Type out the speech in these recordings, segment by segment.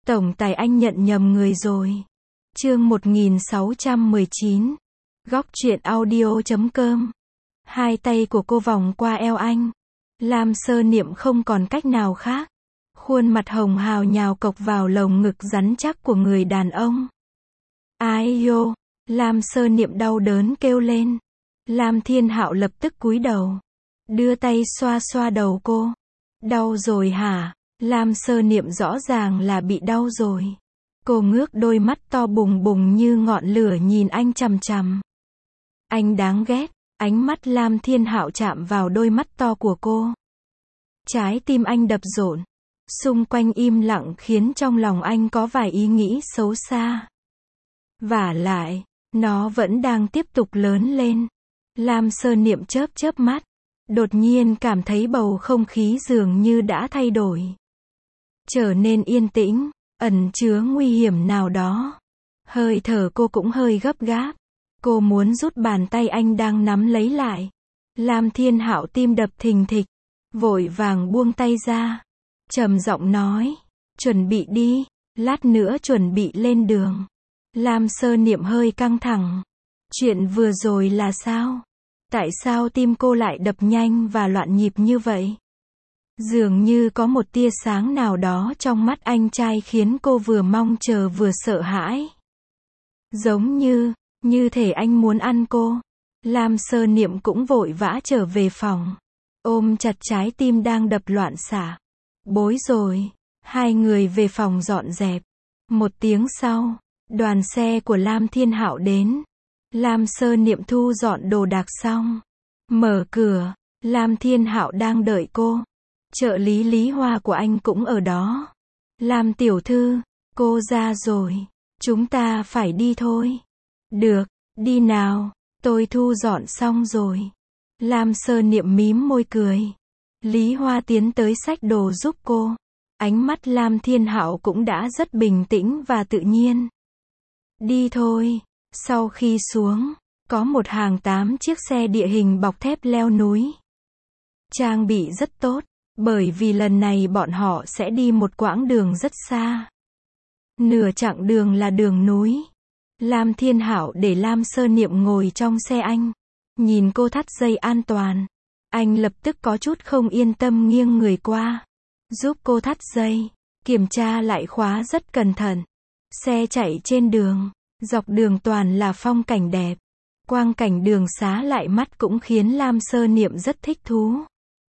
Tổng tài anh nhận nhầm người rồi. Chương 1619. Góc truyện audio.com. Hai tay của cô vòng qua eo anh. Lam Sơ Niệm không còn cách nào khác. Khuôn mặt hồng hào nhào cộc vào lồng ngực rắn chắc của người đàn ông. Ai yo, Lam Sơ Niệm đau đớn kêu lên. Lam Thiên Hạo lập tức cúi đầu, đưa tay xoa xoa đầu cô. Đau rồi hả? Lam Sơ Niệm rõ ràng là bị đau rồi. Cô ngước đôi mắt to bùng bùng như ngọn lửa nhìn anh chằm chằm. Anh đáng ghét. Ánh mắt Lam Thiên Hạo chạm vào đôi mắt to của cô. Trái tim anh đập rộn. Xung quanh im lặng khiến trong lòng anh có vài ý nghĩ xấu xa. Vả lại, nó vẫn đang tiếp tục lớn lên. Lam Sơ Niệm chớp chớp mắt. Đột nhiên cảm thấy bầu không khí dường như đã thay đổi. Trở nên yên tĩnh, ẩn chứa nguy hiểm nào đó. Hơi thở cô cũng hơi gấp gáp. Cô muốn rút bàn tay anh đang nắm lấy lại. Lam Thiên Hạo tim đập thình thịch, vội vàng buông tay ra. Trầm giọng nói, chuẩn bị đi, lát nữa chuẩn bị lên đường. Lam Sơ Niệm hơi căng thẳng. Chuyện vừa rồi là sao? Tại sao tim cô lại đập nhanh và loạn nhịp như vậy? Dường như có một tia sáng nào đó trong mắt anh trai khiến cô vừa mong chờ vừa sợ hãi. Giống như thể anh muốn ăn cô. Lam Sơ Niệm cũng vội vã trở về phòng, ôm chặt trái tim đang đập loạn xạ. Bối rồi, hai người về phòng dọn dẹp. Một tiếng sau, đoàn xe của Lam Thiên Hạo đến. Lam Sơ Niệm thu dọn đồ đạc xong, mở cửa. Lam Thiên Hạo đang đợi cô. Trợ lý Lý Hoa của anh cũng ở đó. Lam tiểu thư, cô ra rồi, chúng ta phải đi thôi. Được, đi nào, tôi thu dọn xong rồi. Lam Sơ Niệm mím môi cười. Lý Hoa tiến tới xách đồ giúp cô. Ánh mắt Lam Thiên Hạo cũng đã rất bình tĩnh và tự nhiên. Đi thôi. Sau khi xuống, có một hàng 8 chiếc xe địa hình bọc thép leo núi. Trang bị rất tốt, bởi vì lần này bọn họ sẽ đi một quãng đường rất xa. Nửa chặng đường là đường núi. Lam Thiên Hạo để Lam Sơ Niệm ngồi trong xe anh. Nhìn cô thắt dây an toàn. Anh lập tức có chút không yên tâm nghiêng người qua. Giúp cô thắt dây. Kiểm tra lại khóa rất cẩn thận. Xe chạy trên đường. Dọc đường toàn là phong cảnh đẹp. Quang cảnh đường xá lại mắt cũng khiến Lam Sơ Niệm rất thích thú.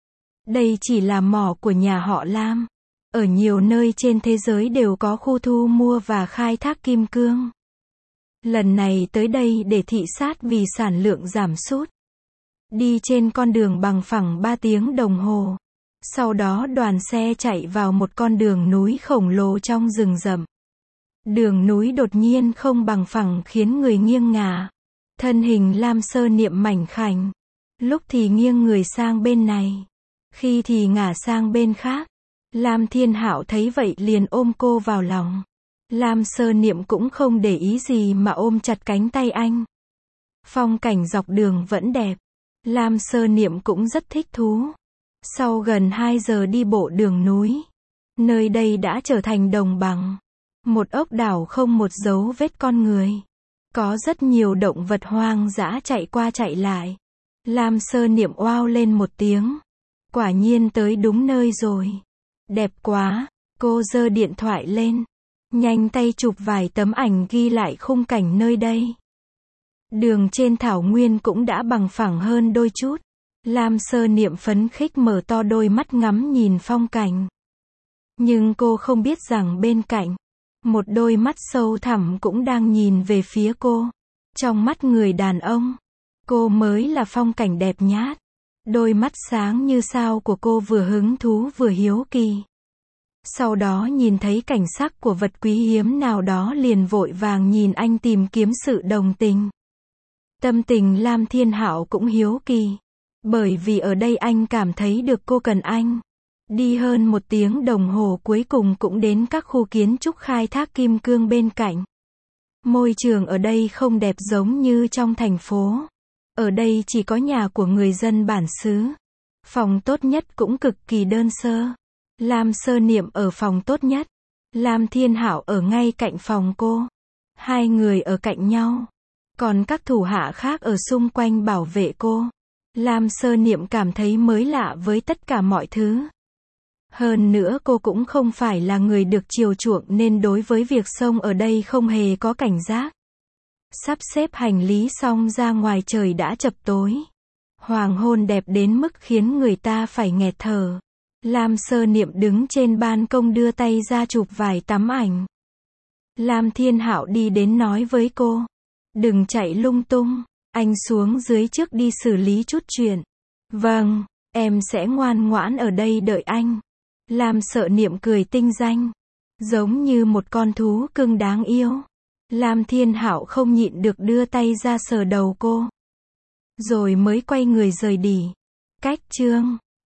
Đây chỉ là mỏ của nhà họ Lam. Ở nhiều nơi trên thế giới đều có khu thu mua và khai thác kim cương. Lần này tới đây để thị sát vì sản lượng giảm sút. Đi trên con đường bằng phẳng 3 tiếng đồng hồ. Sau đó đoàn xe chạy vào một con đường núi khổng lồ trong rừng rậm. Đường núi đột nhiên không bằng phẳng khiến người nghiêng ngả. Thân hình Lam Sơ Niệm mảnh khảnh. Lúc thì nghiêng người sang bên này, khi thì ngả sang bên khác. Lam Thiên Hạo thấy vậy liền ôm cô vào lòng. Lam Sơ Niệm cũng không để ý gì mà ôm chặt cánh tay anh. Phong cảnh dọc đường vẫn đẹp. Lam Sơ Niệm cũng rất thích thú. Sau gần 2 giờ đi bộ đường núi, nơi đây đã trở thành đồng bằng. Một ốc đảo không một dấu vết con người. Có rất nhiều động vật hoang dã chạy qua chạy lại. Lam Sơ Niệm oao lên một tiếng. Quả nhiên tới đúng nơi rồi. Đẹp quá. Cô giơ điện thoại lên, nhanh tay chụp vài tấm ảnh ghi lại khung cảnh nơi đây. Đường trên thảo nguyên cũng đã bằng phẳng hơn đôi chút. Lam Sơ Niệm phấn khích mở to đôi mắt ngắm nhìn phong cảnh. Nhưng cô không biết rằng bên cạnh, một đôi mắt sâu thẳm cũng đang nhìn về phía cô. Trong mắt người đàn ông, cô mới là phong cảnh đẹp nhát. Đôi mắt sáng như sao của cô vừa hứng thú vừa hiếu kỳ. Sau đó nhìn thấy cảnh sắc của vật quý hiếm nào đó liền vội vàng nhìn anh tìm kiếm sự đồng tình. Tâm tình Lam Thiên Hạo cũng hiếu kỳ. Bởi vì ở đây anh cảm thấy được cô cần anh. Đi hơn 1 tiếng đồng hồ cuối cùng cũng đến các khu kiến trúc khai thác kim cương bên cạnh. Môi trường ở đây không đẹp giống như trong thành phố. Ở đây chỉ có nhà của người dân bản xứ. Phòng tốt nhất cũng cực kỳ đơn sơ. Lam Sơ Niệm ở phòng tốt nhất. Lam Thiên Hạo ở ngay cạnh phòng cô. Hai người ở cạnh nhau. Còn các thủ hạ khác ở xung quanh bảo vệ cô. Lam Sơ Niệm cảm thấy mới lạ với tất cả mọi thứ. Hơn nữa cô cũng không phải là người được chiều chuộng nên đối với việc xông ở đây không hề có cảnh giác. Sắp xếp hành lý xong ra ngoài trời đã chập tối. Hoàng hôn đẹp đến mức khiến người ta phải nghẹt thở. Lam Sơ Niệm đứng trên ban công đưa tay ra chụp vài tấm ảnh. Lam Thiên Hạo đi đến nói với cô. Đừng chạy lung tung, anh xuống dưới trước đi xử lý chút chuyện. Vâng, em sẽ ngoan ngoãn ở đây đợi anh. Lam Sợ Niệm cười tinh danh. Giống như một con thú cưng đáng yêu. Lam Thiên Hạo không nhịn được đưa tay ra sờ đầu cô. Rồi mới quay người rời đi. Cách chương